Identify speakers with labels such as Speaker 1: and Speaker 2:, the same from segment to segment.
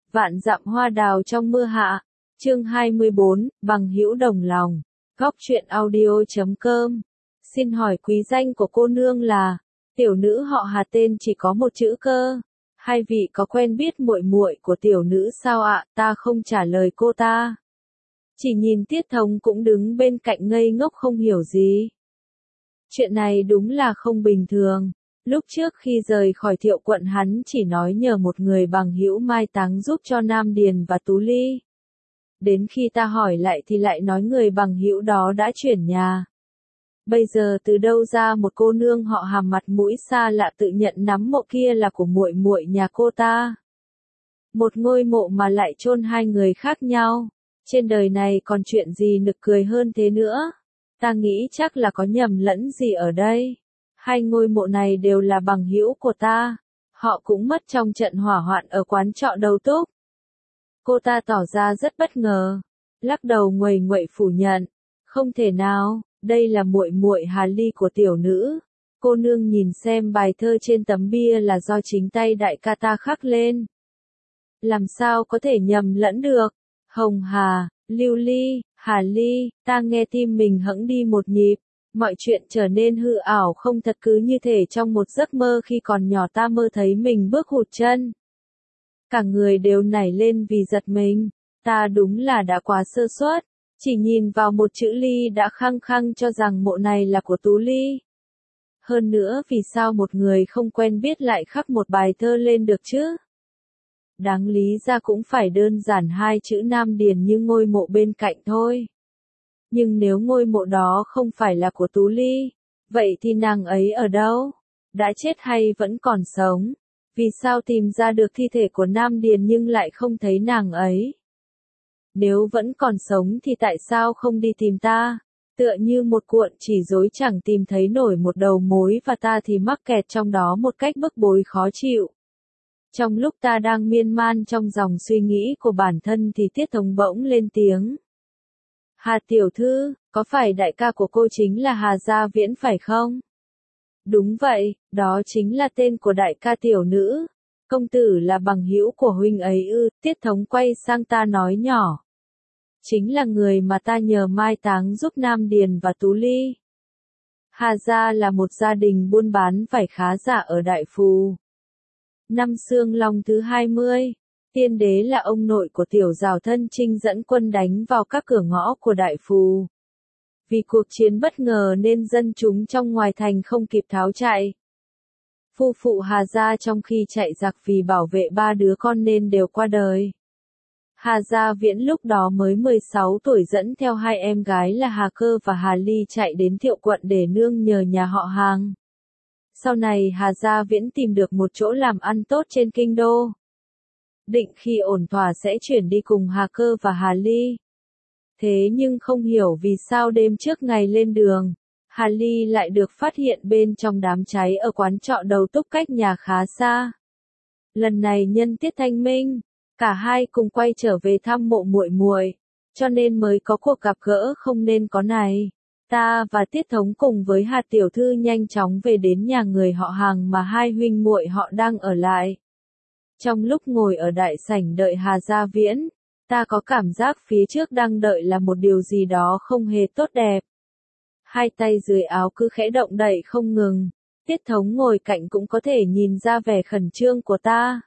Speaker 1: Vạn dặm hoa đào trong mưa hạ. Chương 24, bằng hữu đồng lòng. Góc truyện audio.com. Xin hỏi quý danh của cô nương là? Tiểu nữ họ Hà, tên chỉ có một chữ cơ. Hai vị có quen biết muội muội của tiểu nữ sao ạ? Ta không trả lời cô ta. Chỉ nhìn Tiết Thống cũng đứng bên cạnh ngây ngốc không hiểu gì. Chuyện này đúng là không bình thường. Lúc trước khi rời khỏi Thiệu quận hắn chỉ nói nhờ một người bằng hữu mai táng giúp cho Nam Điền và Tú Ly. Đến khi ta hỏi lại thì lại nói người bằng hữu đó đã chuyển nhà. Bây giờ từ đâu ra một cô nương họ Hàm mặt mũi xa lạ tự nhận nắm mộ kia là của muội muội nhà cô ta. Một ngôi mộ mà lại chôn hai người khác nhau. Trên đời này còn chuyện gì nực cười hơn thế nữa. Ta nghĩ chắc là có nhầm lẫn gì ở đây. Hai ngôi mộ này đều là bằng hữu của ta. Họ cũng mất trong trận hỏa hoạn ở quán trọ Đầu Túc. Cô ta tỏ ra rất bất ngờ, lắc đầu nguầy nguậy phủ nhận, không thể nào, đây là muội muội Hà Ly của tiểu nữ. Cô nương nhìn xem bài thơ trên tấm bia là do chính tay đại ca ta khắc lên. Làm sao có thể nhầm lẫn được? Hồng Hà, Lưu Ly, Hà Ly, ta nghe tim mình hững đi một nhịp. Mọi chuyện trở nên hư ảo không thật, cứ như thể trong một giấc mơ khi còn nhỏ ta mơ thấy mình bước hụt chân. Cả người đều nảy lên vì giật mình, ta đúng là đã quá sơ suất, chỉ nhìn vào một chữ Ly đã khăng khăng cho rằng mộ này là của Tú Ly. Hơn nữa vì sao một người không quen biết lại khắc một bài thơ lên được chứ? Đáng lý ra cũng phải đơn giản hai chữ Nam Điền như ngôi mộ bên cạnh thôi. Nhưng nếu ngôi mộ đó không phải là của Tú Ly, vậy thì nàng ấy ở đâu? Đã chết hay vẫn còn sống? Vì sao tìm ra được thi thể của Nam Điền nhưng lại không thấy nàng ấy? Nếu vẫn còn sống thì tại sao không đi tìm ta? Tựa như một cuộn chỉ rối chẳng tìm thấy nổi một đầu mối và ta thì mắc kẹt trong đó một cách bức bối khó chịu. Trong lúc ta đang miên man trong dòng suy nghĩ của bản thân thì Tiết Thống bỗng lên tiếng. Hà tiểu thư, có phải đại ca của cô chính là Hà Gia Viễn phải không? Đúng vậy, đó chính là tên của đại ca tiểu nữ. Công tử là bằng hữu của huynh ấy ư? Tiết Thống quay sang ta nói nhỏ. Chính là người mà ta nhờ mai táng giúp Nam Điền và Tú Ly. Hà Gia là một gia đình buôn bán vải khá giả ở Đại Phù. Năm Xương Long thứ 20, Tiên Đế là ông nội của Tiểu Giào Thân Trinh dẫn quân đánh vào các cửa ngõ của Đại Phù. Vì cuộc chiến bất ngờ nên dân chúng trong ngoài thành không kịp tháo chạy. Phu phụ Hà Gia trong khi chạy giặc vì bảo vệ ba đứa con nên đều qua đời. Hà Gia Viễn lúc đó mới 16 tuổi dẫn theo hai em gái là Hà Cơ và Hà Ly chạy đến Thiệu quận để nương nhờ nhà họ Hàng. Sau này Hà Gia Viễn tìm được một chỗ làm ăn tốt trên kinh đô. Định khi ổn thỏa sẽ chuyển đi cùng Hà Cơ và Hà Ly. Thế nhưng không hiểu vì sao đêm trước ngày lên đường, Hà Ly lại được phát hiện bên trong đám cháy ở quán trọ Đầu Túc cách nhà khá xa. Lần này nhân tiết thanh minh, cả hai cùng quay trở về thăm mộ muội muội, cho nên mới có cuộc gặp gỡ không nên có này. Ta và Tiết Thống cùng với Hà tiểu thư nhanh chóng về đến nhà người họ Hàng mà hai huynh muội họ đang ở lại. Trong lúc ngồi ở đại sảnh đợi Hà Gia Viễn, ta có cảm giác phía trước đang đợi là một điều gì đó không hề tốt đẹp. Hai tay dưới áo cứ khẽ động đậy không ngừng, Tiết Thống ngồi cạnh cũng có thể nhìn ra vẻ khẩn trương của ta.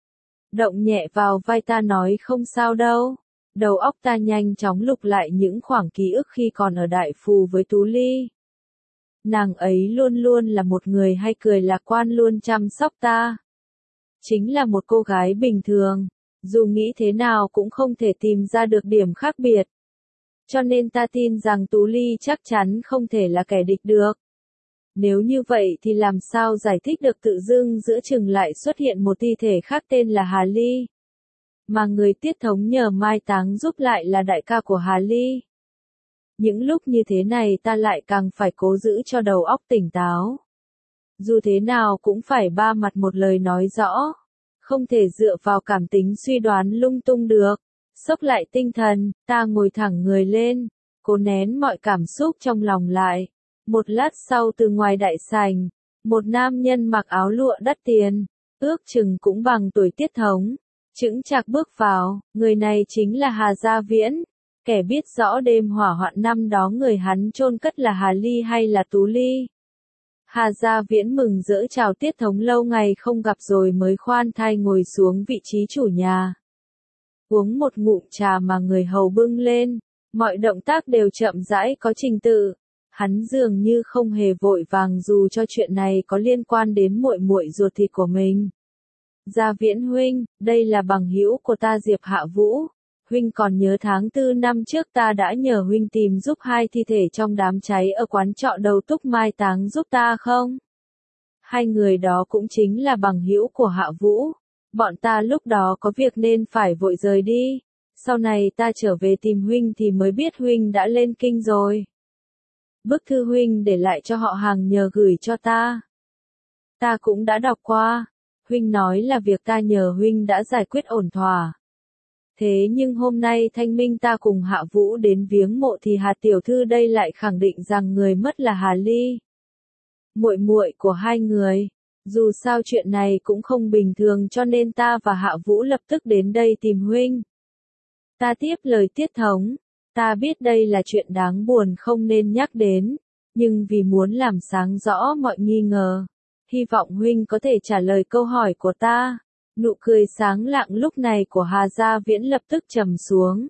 Speaker 1: Động nhẹ vào vai ta nói không sao đâu. Đầu óc ta nhanh chóng lục lại những khoảng ký ức khi còn ở Đại Phù với Tú Ly. Nàng ấy luôn luôn là một người hay cười lạc quan luôn chăm sóc ta. Chính là một cô gái bình thường, dù nghĩ thế nào cũng không thể tìm ra được điểm khác biệt. Cho nên ta tin rằng Tú Ly chắc chắn không thể là kẻ địch được. Nếu như vậy thì làm sao giải thích được tự dưng giữa chừng lại xuất hiện một thi thể khác tên là Hà Ly. Mà người Tiết Thống nhờ mai táng giúp lại là đại ca của Hà Ly. Những lúc như thế này ta lại càng phải cố giữ cho đầu óc tỉnh táo. Dù thế nào cũng phải ba mặt một lời nói rõ. Không thể dựa vào cảm tính suy đoán lung tung được. Xốc lại tinh thần, ta ngồi thẳng người lên, cố nén mọi cảm xúc trong lòng lại. Một lát sau từ ngoài đại sảnh, một nam nhân mặc áo lụa đắt tiền, ước chừng cũng bằng tuổi Tiết Thống, chững chạc bước vào, người này chính là Hà Gia Viễn, kẻ biết rõ đêm hỏa hoạn năm đó người hắn chôn cất là Hà Ly hay là Tú Ly. Hà Gia Viễn mừng rỡ chào Tiết Thống lâu ngày không gặp rồi mới khoan thai ngồi xuống vị trí chủ nhà. Uống một ngụm trà mà người hầu bưng lên, mọi động tác đều chậm rãi có trình tự. Hắn dường như không hề vội vàng dù cho chuyện này có liên quan đến muội muội ruột thịt của mình. Gia Viễn huynh, đây là bằng hữu của ta Diệp Hạ Vũ. Huynh còn nhớ tháng 4 năm trước ta đã nhờ huynh tìm giúp 2 thi thể trong đám cháy ở quán trọ đầu Túc mai táng giúp ta không? 2 người đó cũng chính là bằng hữu của Hạ Vũ. Bọn ta lúc đó có việc nên phải vội rời đi. Sau này ta trở về tìm huynh thì mới biết huynh đã lên kinh rồi. Bức thư huynh để lại cho họ Hàng nhờ gửi cho ta. Ta cũng đã đọc qua. Huynh nói là việc ta nhờ huynh đã giải quyết ổn thỏa. Thế nhưng hôm nay thanh minh ta cùng Hạ Vũ đến viếng mộ thì Hà tiểu thư đây lại khẳng định rằng người mất là Hà Ly. Muội muội của 2 người. Dù sao chuyện này cũng không bình thường cho nên ta và Hạ Vũ lập tức đến đây tìm huynh. Ta tiếp lời Tiết Thống. Ta biết đây là chuyện đáng buồn không nên nhắc đến, nhưng vì muốn làm sáng rõ mọi nghi ngờ, hy vọng huynh có thể trả lời câu hỏi của ta. Nụ cười sáng lạng lúc này của Hà Gia Viễn lập tức trầm xuống.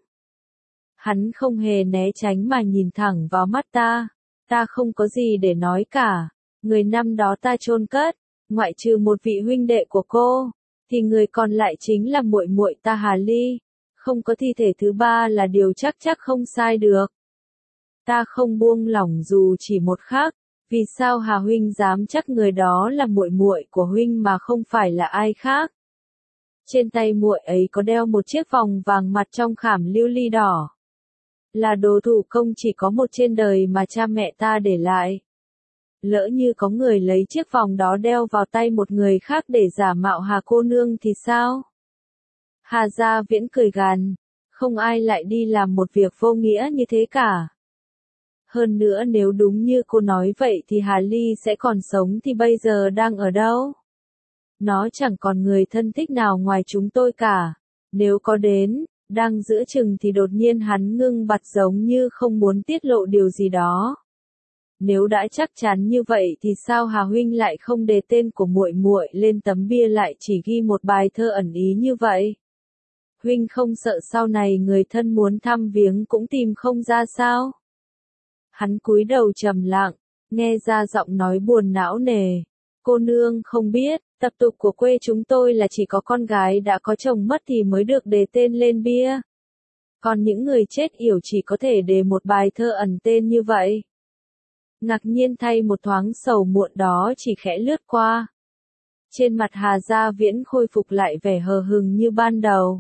Speaker 1: Hắn không hề né tránh mà nhìn thẳng vào mắt ta. Ta không có gì để nói cả. Người năm đó ta chôn cất, ngoại trừ một vị huynh đệ của cô, thì người còn lại chính là muội muội ta Hà Ly. Không có thi thể thứ 3 là điều chắc không sai được. Ta không buông lỏng dù chỉ một khắc. Vì sao Hà huynh dám chắc người đó là muội muội của huynh mà không phải là ai khác? Trên tay muội ấy có đeo một chiếc vòng vàng mặt trong khảm lưu ly đỏ. Là đồ thủ công chỉ có một trên đời mà cha mẹ ta để lại. Lỡ như có người lấy chiếc vòng đó đeo vào tay một người khác để giả mạo Hà cô nương thì sao? Hà Gia Viễn cười gằn, không ai lại đi làm một việc vô nghĩa như thế cả. Hơn nữa nếu đúng như cô nói vậy thì Hà Ly sẽ còn sống thì bây giờ đang ở đâu? Nó chẳng còn người thân thích nào ngoài chúng tôi cả. Nếu có đến, đang giữa chừng thì đột nhiên hắn ngưng bặt giống như không muốn tiết lộ điều gì đó. Nếu đã chắc chắn như vậy thì sao Hà huynh lại không đề tên của muội muội lên tấm bia lại chỉ ghi một bài thơ ẩn ý như vậy? Huynh không sợ sau này người thân muốn thăm viếng cũng tìm không ra sao? Hắn cúi đầu trầm lặng, nghe ra giọng nói buồn não nề. Cô nương không biết, tập tục của quê chúng tôi là chỉ có con gái đã có chồng mất thì mới được đề tên lên bia. Còn những người chết yểu chỉ có thể đề một bài thơ ẩn tên như vậy. Ngạc nhiên thay một thoáng sầu muộn đó chỉ khẽ lướt qua. Trên mặt Hà Gia Viễn khôi phục lại vẻ hờ hững như ban đầu.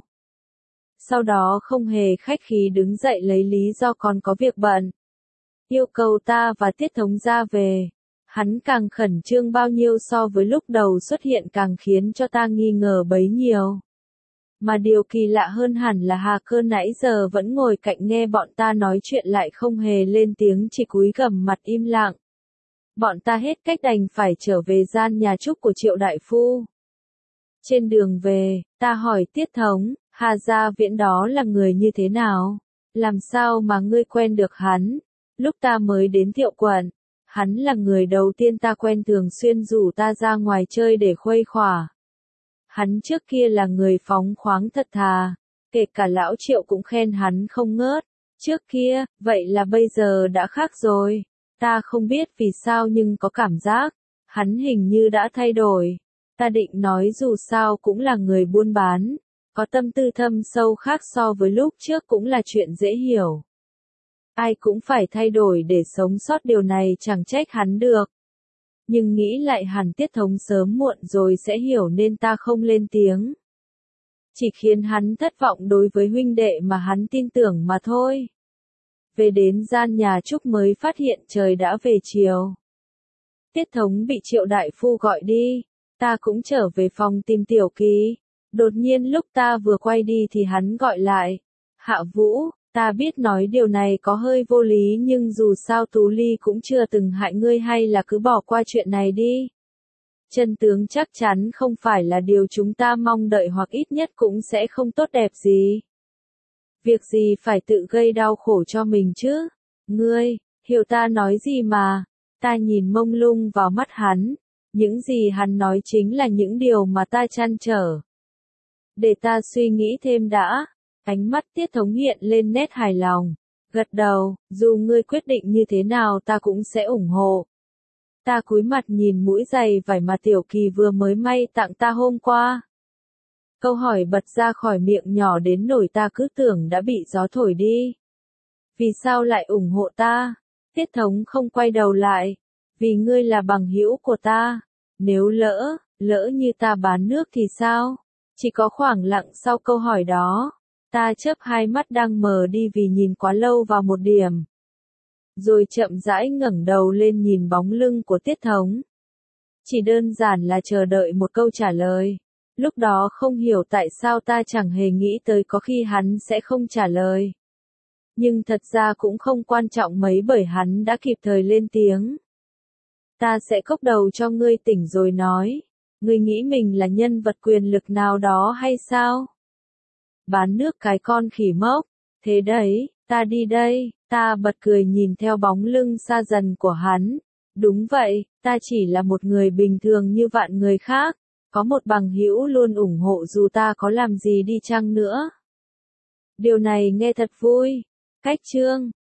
Speaker 1: Sau đó không hề khách khí đứng dậy lấy lý do còn có việc bận. Yêu cầu ta và Tiết Thống ra về. Hắn càng khẩn trương bao nhiêu so với lúc đầu xuất hiện càng khiến cho ta nghi ngờ bấy nhiêu. Mà điều kỳ lạ hơn hẳn là Hà Cơ nãy giờ vẫn ngồi cạnh nghe bọn ta nói chuyện lại không hề lên tiếng chỉ cúi gằm mặt im lặng. Bọn ta hết cách đành phải trở về gian nhà trúc của Triệu Đại Phu. Trên đường về, ta hỏi Tiết Thống, Hà Gia Viễn đó là người như thế nào? Làm sao mà ngươi quen được hắn? Lúc ta mới đến Thiệu quận, hắn là người đầu tiên ta quen thường xuyên rủ ta ra ngoài chơi để khuây khỏa. Hắn trước kia là người phóng khoáng thật thà, kể cả lão Triệu cũng khen hắn không ngớt. Trước kia, vậy là bây giờ đã khác rồi. Ta không biết vì sao nhưng có cảm giác, hắn hình như đã thay đổi. Ta định nói dù sao cũng là người buôn bán, có tâm tư thâm sâu khác so với lúc trước cũng là chuyện dễ hiểu. Ai cũng phải thay đổi để sống sót điều này chẳng trách hắn được. Nhưng nghĩ lại hẳn Tiết Thống sớm muộn rồi sẽ hiểu nên ta không lên tiếng. Chỉ khiến hắn thất vọng đối với huynh đệ mà hắn tin tưởng mà thôi. Về đến gian nhà trúc mới phát hiện trời đã về chiều. Tiết Thống bị Triệu Đại Phu gọi đi, ta cũng trở về phòng tìm Tiểu Kỳ. Đột nhiên lúc ta vừa quay đi thì hắn gọi lại. Hạ Vũ, ta biết nói điều này có hơi vô lý nhưng dù sao Tú Ly cũng chưa từng hại ngươi hay là cứ bỏ qua chuyện này đi. Chân tướng chắc chắn không phải là điều chúng ta mong đợi hoặc ít nhất cũng sẽ không tốt đẹp gì. Việc gì phải tự gây đau khổ cho mình chứ? Ngươi, hiểu ta nói gì mà? Ta nhìn mông lung vào mắt hắn. Những gì hắn nói chính là những điều mà ta trăn trở. Để ta suy nghĩ thêm đã. Ánh mắt Tiết Thống hiện lên nét hài lòng. Gật đầu, dù ngươi quyết định như thế nào ta cũng sẽ ủng hộ. Ta cúi mặt nhìn mũi giày vải mà Tiểu Kỳ vừa mới may tặng ta hôm qua. Câu hỏi bật ra khỏi miệng nhỏ đến nỗi ta cứ tưởng đã bị gió thổi đi. Vì sao lại ủng hộ ta? Tiết Thống không quay đầu lại. Vì ngươi là bằng hữu của ta. Nếu lỡ như ta bán nước thì sao? Chỉ có khoảng lặng sau câu hỏi đó. Ta chớp hai mắt đang mờ đi vì nhìn quá lâu vào một điểm. Rồi chậm rãi ngẩng đầu lên nhìn bóng lưng của Tiết Thống. Chỉ đơn giản là chờ đợi một câu trả lời. Lúc đó không hiểu tại sao ta chẳng hề nghĩ tới có khi hắn sẽ không trả lời. Nhưng thật ra cũng không quan trọng mấy bởi hắn đã kịp thời lên tiếng. Ta sẽ cốc đầu cho ngươi tỉnh rồi nói. Ngươi nghĩ mình là nhân vật quyền lực nào đó hay sao? Bán nước cái con khỉ mốc. Thế đấy, ta đi đây. Ta bật cười nhìn theo bóng lưng xa dần của hắn. Đúng vậy, ta chỉ là một người bình thường như vạn người khác. Có một bằng hữu luôn ủng hộ dù ta có làm gì đi chăng nữa. Điều này nghe thật vui. Cách chương